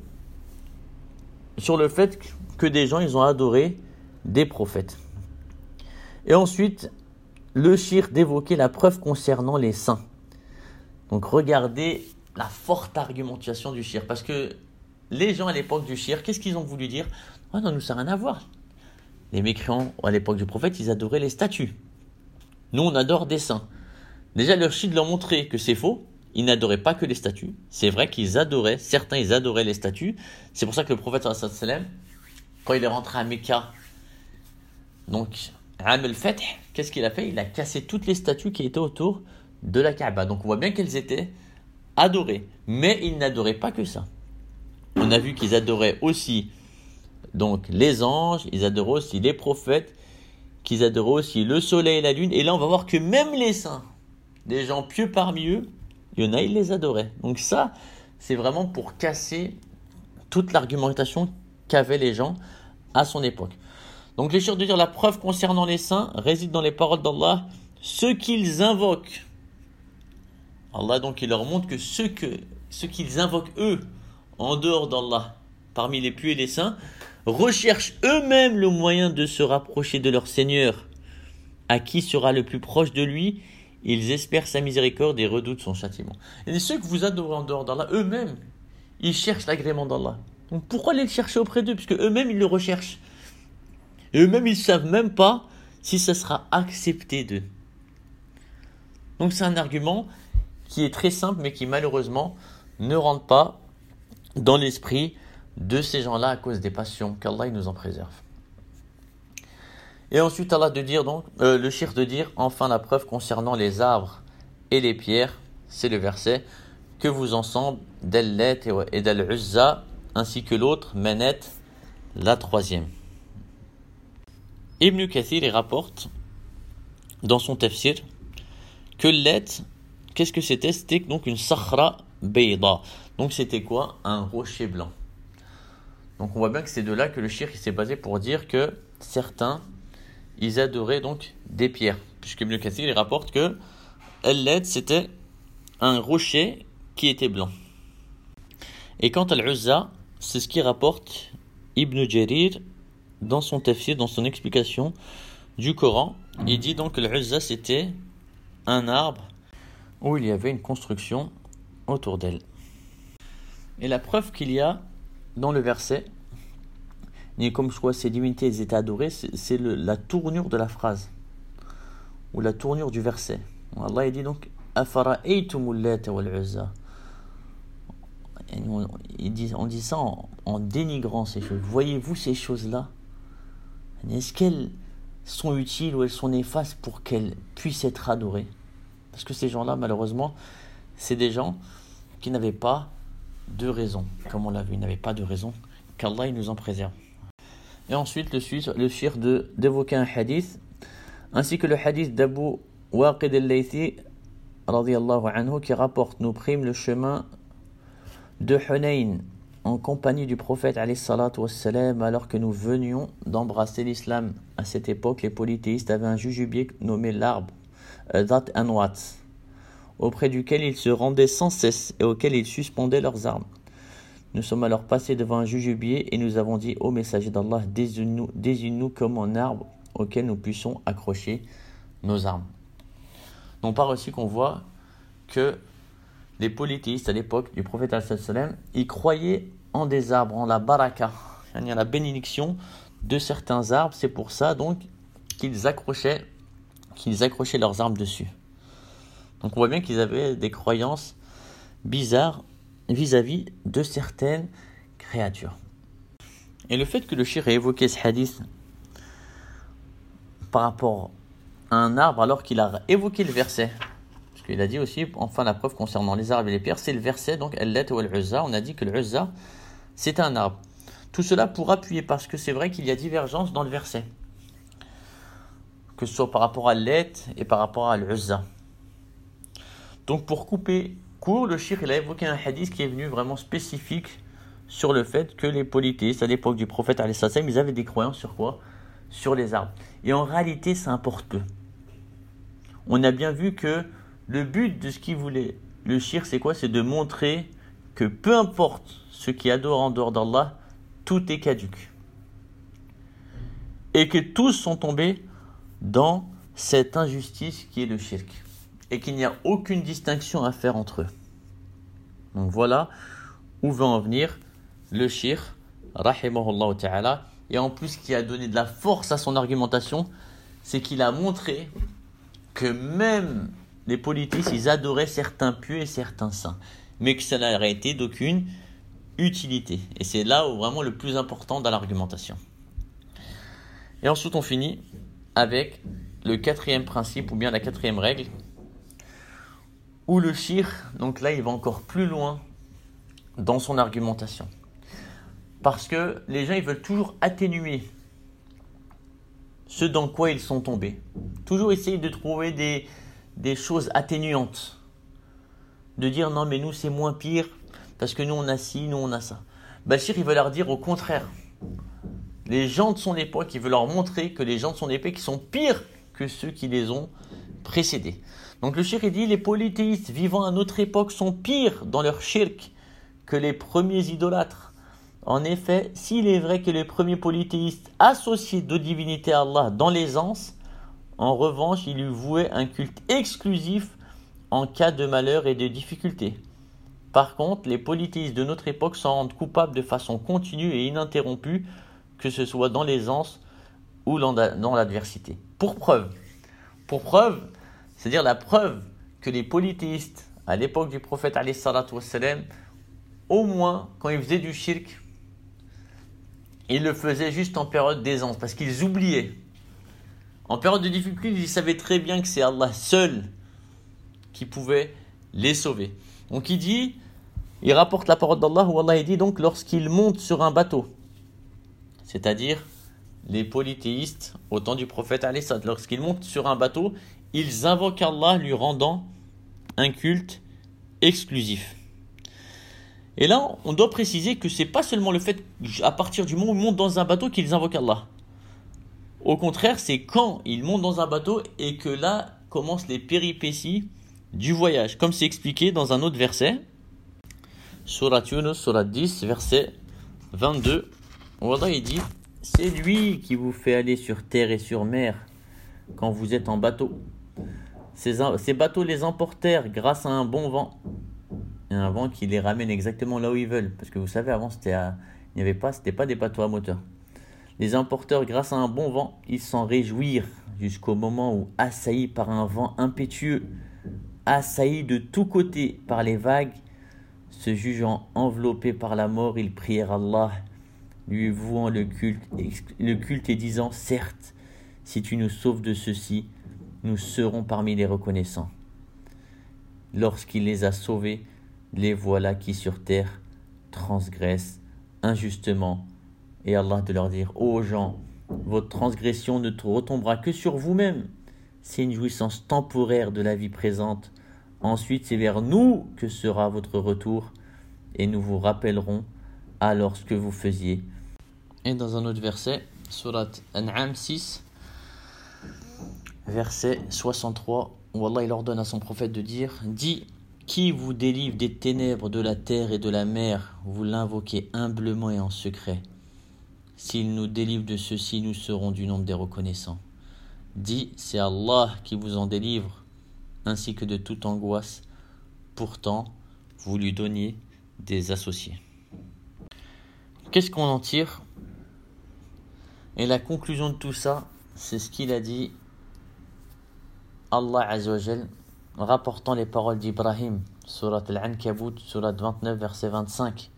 sur le fait que des gens ils ont adoré des prophètes. Et ensuite le shirk d'évoquer la preuve concernant les saints. Donc regardez la forte argumentation du shirk. Parce que les gens à l'époque du shirk, qu'est-ce qu'ils ont voulu dire ? Oh non, nous ça n'a rien à voir. Les mécréants à l'époque du prophète, ils adoraient les statues. Nous, on adore des saints. Déjà, leur shirk leur montrait que c'est faux. Ils n'adoraient pas que les statues. C'est vrai qu'ils adoraient, certains ils adoraient les statues. C'est pour ça que le prophète sallallahu alayhi wa sallam, quand il est rentré à Mecca, donc Am al-Fath, qu'est-ce qu'il a fait ? Il a cassé toutes les statues qui étaient autour de la Kaaba. Donc on voit bien qu'elles étaient adorées. Mais ils n'adoraient pas que ça. On a vu qu'ils adoraient aussi donc les anges, ils adoraient aussi les prophètes, qu'ils adoraient aussi le soleil et la lune. Et là on va voir que même les saints, des gens pieux parmi eux, il y en a, ils les adoraient. Donc ça, c'est vraiment pour casser toute l'argumentation qu'avaient les gens à son époque. Donc les shirk de dire la preuve concernant les saints réside dans les paroles d'Allah, ce qu'ils invoquent. Allah donc il leur montre que ce qu'ils invoquent eux, en dehors d'Allah, parmi les pieux et les saints, recherchent eux-mêmes le moyen de se rapprocher de leur Seigneur, à qui sera le plus proche de lui. Ils espèrent sa miséricorde et redoutent son châtiment. Et ceux que vous adorez en dehors d'Allah, eux-mêmes, ils cherchent l'agrément d'Allah. Donc pourquoi les chercher auprès d'eux ? Puisque eux-mêmes, ils le recherchent. Et eux-mêmes, ils ne savent même pas si ça sera accepté d'eux. Donc c'est un argument qui est très simple, mais qui malheureusement ne rentre pas dans l'esprit de ces gens-là à cause des passions. Qu'Allah il nous en préserve. Et ensuite, Allah de dire donc, le shirk de dire, enfin la preuve concernant les arbres et les pierres, c'est le verset, que vous ensemble d'Al-Lat et d'Al-Uzza, ainsi que l'autre, Manet, la troisième. Ibn Kathir il rapporte, dans son tafsir, que Lat, qu'est-ce que c'était ? C'était donc une sakhra bayda. Donc c'était quoi ? Un rocher blanc. Donc on voit bien que c'est de là que le shirk s'est basé pour dire que certains, ils adoraient donc des pierres, puisque Ibn Kathir il rapporte que Al-Lat c'était un rocher qui était blanc. Et quant à Al-Uzza, c'est ce qu'il rapporte Ibn Jarir dans son tafsir, dans son explication du Coran. Il dit donc que Al-Uzza c'était un arbre où il y avait une construction autour d'elle. Et la preuve qu'il y a dans le verset, ni comme quoi ces divinités étaient adorées, c'est la tournure de la phrase ou la tournure du verset. Allah il dit donc afara'aytumul Lata wal Uzza. On dit ça en dénigrant ces choses. Voyez-vous ces choses-là ? Est-ce qu'elles sont utiles ou elles sont néfastes pour qu'elles puissent être adorées ? Parce que ces gens-là, malheureusement, c'est des gens qui n'avaient pas de raison. Comme on l'a vu, ils n'avaient pas de raison. Qu'Allah il nous en préserve. Et ensuite, le shirk d'évoquer un hadith, ainsi que le hadith d'Abu Waqid al-Laythi, radiyallahu anhu, qui rapporte, nous prîmes le chemin de Hunayn en compagnie du prophète alayhi salatu wassalam, alors que nous venions d'embrasser l'islam. À cette époque, les polythéistes avaient un jujubier nommé l'arbre, Dhat Anwat, auprès duquel ils se rendaient sans cesse et auquel ils suspendaient leurs armes. Nous sommes alors passés devant un jujubier et nous avons dit, ô messager d'Allah, désigne-nous comme un arbre auquel nous puissions accrocher nos armes. Donc par aussi qu'on voit que les polythéistes à l'époque du prophète sallam, ils croyaient en des arbres, en la baraka, c'est-à-dire la bénédiction de certains arbres. C'est pour ça donc qu'ils accrochaient leurs armes dessus. Donc on voit bien qu'ils avaient des croyances bizarres vis-à-vis de certaines créatures. Et le fait que le shirk ait évoqué ce hadith par rapport à un arbre alors qu'il a évoqué le verset, parce qu'il a dit aussi, enfin la preuve concernant les arbres et les pierres, c'est le verset, donc Al-Lat ou Al-Uzza, on a dit que l'Uzza c'est un arbre. Tout cela pour appuyer, parce que c'est vrai qu'il y a divergence dans le verset, que ce soit par rapport à Al-Lat et par rapport à Al-Uzza. Donc pour couper court, le shirk il a évoqué un hadith qui est venu vraiment spécifique sur le fait que les polythéistes à l'époque du prophète alayhi salam, ils avaient des croyances sur quoi ? Sur les arbres. Et en réalité, ça importe peu. On a bien vu que le but de ce qu'il voulait, le shirk, c'est quoi ? C'est de montrer que peu importe ce qui adore en dehors d'Allah, tout est caduc. Et que tous sont tombés dans cette injustice qui est le shirk et qu'il n'y a aucune distinction à faire entre eux. Donc voilà où veut en venir le shirk, rahimahullah ta'ala. Et en plus, ce qui a donné de la force à son argumentation, c'est qu'il a montré que même les polythéistes, ils adoraient certains pieux et certains saints, mais que ça n'aurait été d'aucune utilité. Et c'est là où vraiment le plus important dans l'argumentation. Et ensuite, on finit avec le quatrième principe, ou bien la quatrième règle, où le shirk, donc là, il va encore plus loin dans son argumentation. Parce que les gens, ils veulent toujours atténuer ce dans quoi ils sont tombés. Toujours essayer de trouver des choses atténuantes. De dire non mais nous c'est moins pire parce que nous on a ci, nous on a ça. Bachir il veut leur dire au contraire. Les gens de son époque, il veut leur montrer que les gens de son époque sont pires que ceux qui les ont précédés. Donc le shirk il dit les polythéistes vivant à notre époque sont pires dans leur shirk que les premiers idolâtres. En effet, s'il est vrai que les premiers polythéistes associaient deux divinités à Allah dans l'aisance, en revanche, ils lui vouaient un culte exclusif en cas de malheur et de difficulté. Par contre, les polythéistes de notre époque s'en rendent coupables de façon continue et ininterrompue, que ce soit dans l'aisance ou dans l'adversité. Pour preuve, c'est-à-dire la preuve que les polythéistes, à l'époque du prophète alayhi salatu wassalam, au moins quand ils faisaient du shirk, ils le faisaient juste en période d'aisance, parce qu'ils oubliaient. En période de difficulté, ils savaient très bien que c'est Allah seul qui pouvait les sauver. Donc il rapporte la parole d'Allah, où Allah dit donc lorsqu'ils montent sur un bateau, c'est-à-dire les polythéistes au temps du prophète alayhi salam, lorsqu'ils montent sur un bateau, ils invoquent Allah lui rendant un culte exclusif. Et là, on doit préciser que c'est pas seulement le fait, à partir du moment où ils montent dans un bateau, qu'ils invoquent Allah. Au contraire, c'est quand ils montent dans un bateau et que là commencent les péripéties du voyage. Comme c'est expliqué dans un autre verset, Surat Yunus, Surat 10, verset 22, où Allah il dit « C'est lui qui vous fait aller sur terre et sur mer quand vous êtes en bateau. Ces bateaux les emportèrent grâce à un bon vent. » Et un vent qui les ramène exactement là où ils veulent. Parce que vous savez, avant, c'était pas des bateaux à moteur. Les emporteurs, grâce à un bon vent, ils s'en réjouirent jusqu'au moment où, assaillis par un vent impétueux, assaillis de tous côtés par les vagues, se jugeant enveloppés par la mort, ils prièrent Allah, lui vouant le culte et disant « Certes, si tu nous sauves de ceci, nous serons parmi les reconnaissants. » Lorsqu'il les a sauvés, les voilà qui sur terre transgressent injustement. Et Allah de leur dire, ô gens, votre transgression ne retombera que sur vous-même. C'est une jouissance temporaire de la vie présente. Ensuite, c'est vers nous que sera votre retour et nous vous rappellerons alors ce que vous faisiez. Et dans un autre verset, Surat An'am 6, verset 63, où Allah il ordonne à son prophète de dire, dis, qui vous délivre des ténèbres de la terre et de la mer, vous l'invoquez humblement et en secret. S'il nous délivre de ceci, nous serons du nombre des reconnaissants. Dis, c'est Allah qui vous en délivre, ainsi que de toute angoisse. Pourtant, vous lui donniez des associés. Qu'est-ce qu'on en tire? Et la conclusion de tout ça, c'est ce qu'il a dit Allah Azza wa Jal, rapportant les paroles d'Ibrahim, surat Al-Ankabut, surat 29, verset 25,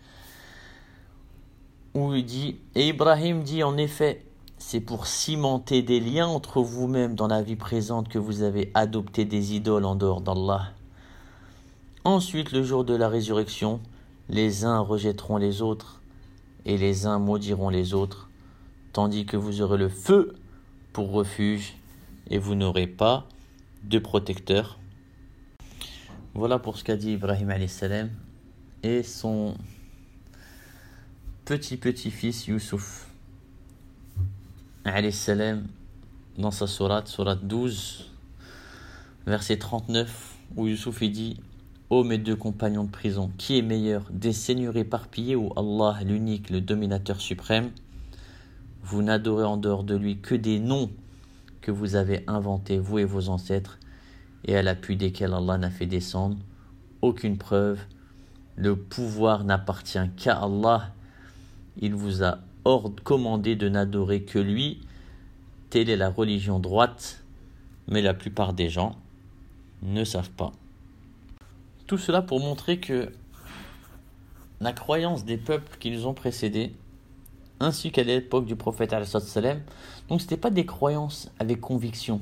où il dit, et Ibrahim dit en effet, c'est pour cimenter des liens entre vous-même dans la vie présente que vous avez adopté des idoles en dehors d'Allah. Ensuite, le jour de la résurrection, les uns rejetteront les autres et les uns maudiront les autres, tandis que vous aurez le feu pour refuge et vous n'aurez pas de protecteur. Voilà pour ce qu'a dit Ibrahim alayhi salam et son petit-petit-fils Youssouf alayhi salam dans sa sourate 12, verset 39, où Youssouf il dit, ô mes deux compagnons de prison, qui est meilleur, des seigneurs éparpillés ou Allah l'unique, le dominateur suprême? Vous n'adorez en dehors de lui que des noms que vous avez inventées, vous et vos ancêtres, et à l'appui desquels Allah n'a fait descendre aucune preuve. Le pouvoir n'appartient qu'à Allah. Il vous a commandé de n'adorer que lui. Telle est la religion droite, mais la plupart des gens ne savent pas. Tout cela pour montrer que la croyance des peuples qui nous ont précédés, ainsi qu'à l'époque du prophète ﷺ, donc ce n'était pas des croyances avec conviction,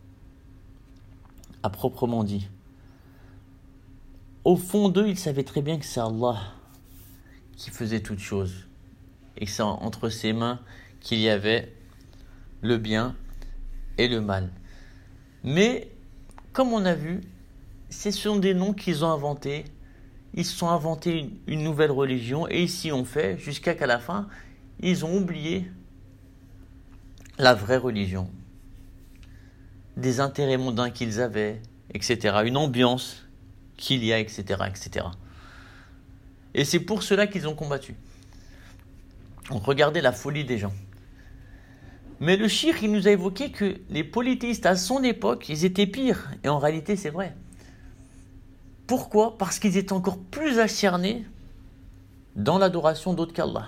à proprement dit. Au fond d'eux, ils savaient très bien que c'est Allah qui faisait toutes choses, et que c'est entre ses mains qu'il y avait le bien et le mal. Mais, comme on a vu, ce sont des noms qu'ils ont inventés. Ils se sont inventés une nouvelle religion et ils s'y ont fait jusqu'à qu'à la fin, ils ont oublié la vraie religion. Des intérêts mondains qu'ils avaient, etc. Une ambiance qu'il y a, etc., etc. Et c'est pour cela qu'ils ont combattu. Donc regardez la folie des gens. Mais le shirk, il nous a évoqué que les polythéistes à son époque, ils étaient pires. Et en réalité, c'est vrai. Pourquoi ? Parce qu'ils étaient encore plus acharnés dans l'adoration d'autres qu'Allah.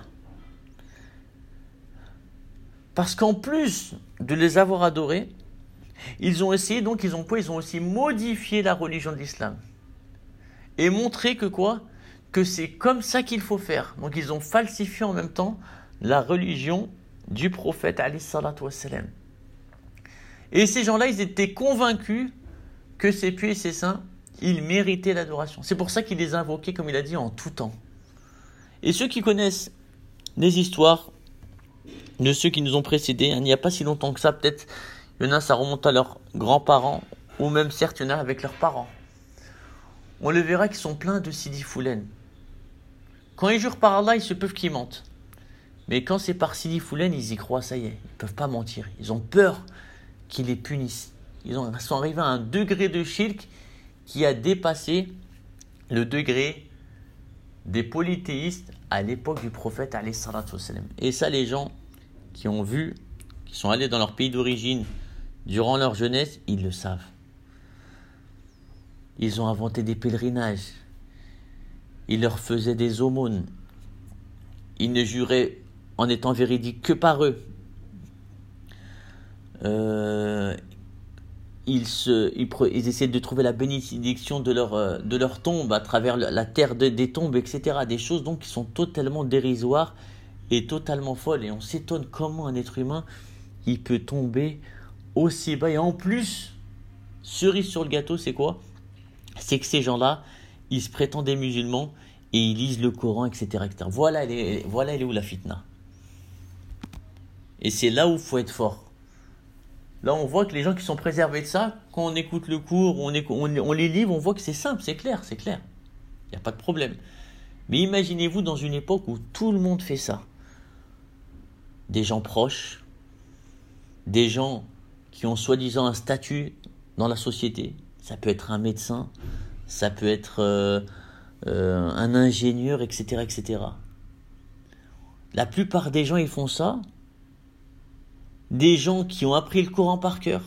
Parce qu'en plus de les avoir adorés, ils ont essayé, donc ils ont aussi modifié la religion de l'islam. Et montré que quoi ? Que c'est comme ça qu'il faut faire. Donc ils ont falsifié en même temps la religion du prophète alayhi salatu wassalam. Et ces gens-là, ils étaient convaincus que ces pieux et ces saints, ils méritaient l'adoration. C'est pour ça qu'il les invoquait, comme il a dit, en tout temps. Et ceux qui connaissent les histoires de ceux qui nous ont précédés, il n'y a pas si longtemps que ça, peut-être, il y en a, ça remonte à leurs grands-parents, ou même certes, il y en a avec leurs parents. On le verra qu'ils sont pleins de Sidi Foulen. Quand ils jurent par Allah, ils se peuvent qu'ils mentent. Mais quand c'est par Sidi Foulen, ils y croient, ça y est, ils ne peuvent pas mentir. Ils ont peur qu'ils les punissent. Ils sont arrivés à un degré de shirk qui a dépassé le degré des polythéistes à l'époque du prophète alayhi salatu wassalam. Et ça, les gens qui ont vu, qui sont allés dans leur pays d'origine durant leur jeunesse, ils le savent. Ils ont inventé des pèlerinages. Ils leur faisaient des aumônes. Ils ne juraient en étant véridiques que par eux. Ils essaient de trouver la bénédiction de leur tombe à travers la terre des tombes, etc. Des choses donc qui sont totalement dérisoires et totalement folles. Et on s'étonne comment un être humain il peut tomber aussi bas. Et en plus, cerise sur le gâteau, c'est quoi ? C'est que ces gens-là, ils se prétendent des musulmans et ils lisent le Coran, etc. etc. Voilà, elle est où la fitna. Et c'est là où il faut être fort. Là, on voit que les gens qui sont préservés de ça, quand on écoute le cours, on les livre, on voit que c'est simple, c'est clair. Il n'y a pas de problème. Mais imaginez-vous dans une époque où tout le monde fait ça. Des gens proches, des gens qui ont soi-disant un statut dans la société. Ça peut être un médecin, ça peut être un ingénieur, etc., etc. La plupart des gens, ils font ça. Des gens qui ont appris le Coran par cœur.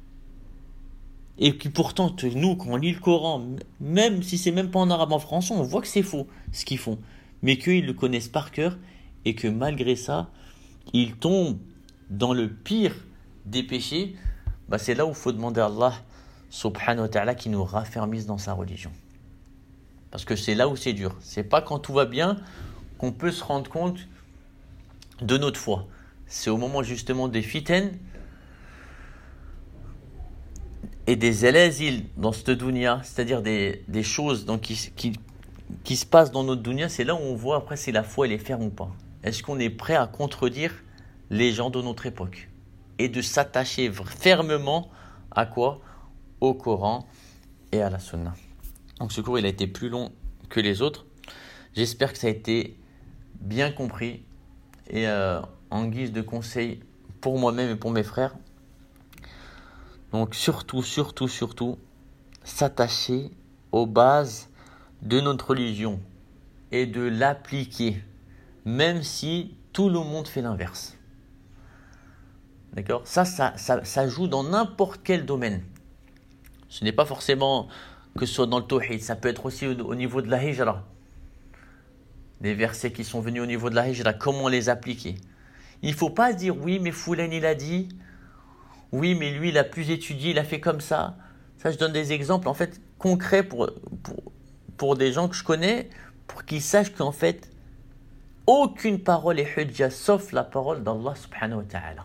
Et qui pourtant, nous, quand on lit le Coran, même si c'est même pas en arabe, en français, on voit que c'est faux ce qu'ils font. Mais qu'ils le connaissent par cœur et que malgré ça, ils tombent dans le pire des péchés. C'est là où il faut demander à Allah subhanahu wa ta'ala qui nous raffermisse dans sa religion. Parce que c'est là où c'est dur. C'est pas quand tout va bien qu'on peut se rendre compte de notre foi. C'est au moment justement des fitaines et des zalazil dans cette dunya, c'est-à-dire des choses donc, qui se passent dans notre dunya, c'est là où on voit après si la foi elle est ferme ou pas. Est-ce qu'on est prêt à contredire les gens de notre époque et de s'attacher fermement à quoi ? Au Coran et à la Sunna. Donc ce cours il a été plus long que les autres. J'espère que ça a été bien compris et en guise de conseil pour moi-même et pour mes frères. Donc surtout, s'attacher aux bases de notre religion et de l'appliquer, même si tout le monde fait l'inverse. D'accord? Ça joue dans n'importe quel domaine. Ce n'est pas forcément que ce soit dans le tawhid, ça peut être aussi au niveau de la hijra. Les versets qui sont venus au niveau de la hijra, comment les appliquer? Il ne faut pas dire oui, mais Foulen il a dit, oui, mais lui il a plus étudié, il a fait comme ça. Ça, je donne des exemples en fait concrets pour des gens que je connais, pour qu'ils sachent qu'en fait, aucune parole est hujja sauf la parole d'Allah subhanahu wa ta'ala.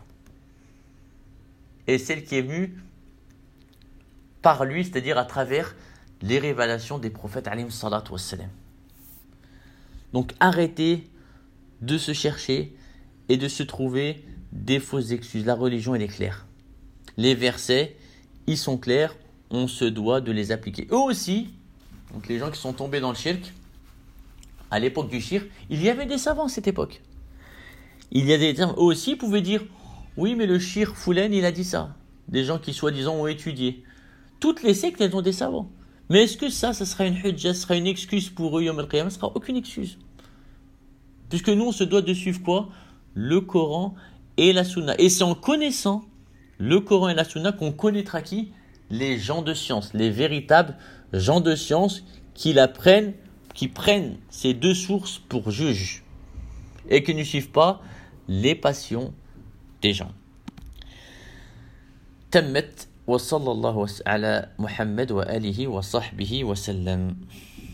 Et celle qui est venue par lui, c'est-à-dire à travers les révélations des prophètes alayhim salatu wassalam. Donc arrêtez de se chercher et de se trouver des fausses excuses. La religion, elle est claire. Les versets, ils sont clairs, on se doit de les appliquer. Eux aussi, donc les gens qui sont tombés dans le shirk, à l'époque du shirk, il y avait des savants à cette époque. Il y a des termes, eux aussi pouvaient dire, oui mais le shirk Foulen, il a dit ça. Des gens qui soi-disant ont étudié. Toutes les sectes, elles ont des savants. Mais est-ce que ça sera une hujja, ça sera une excuse pour eux, Yom al-Qiyamah? Ce sera aucune excuse. Puisque nous, on se doit de suivre quoi? Le Coran et la Sunna. Et c'est en connaissant le Coran et la Sunna qu'on connaîtra qui? Les gens de science, les véritables gens de science qui prennent ces deux sources pour juge et qui ne suivent pas les passions des gens. تمت وصلى الله على محمد وآله وصحبه وسلم.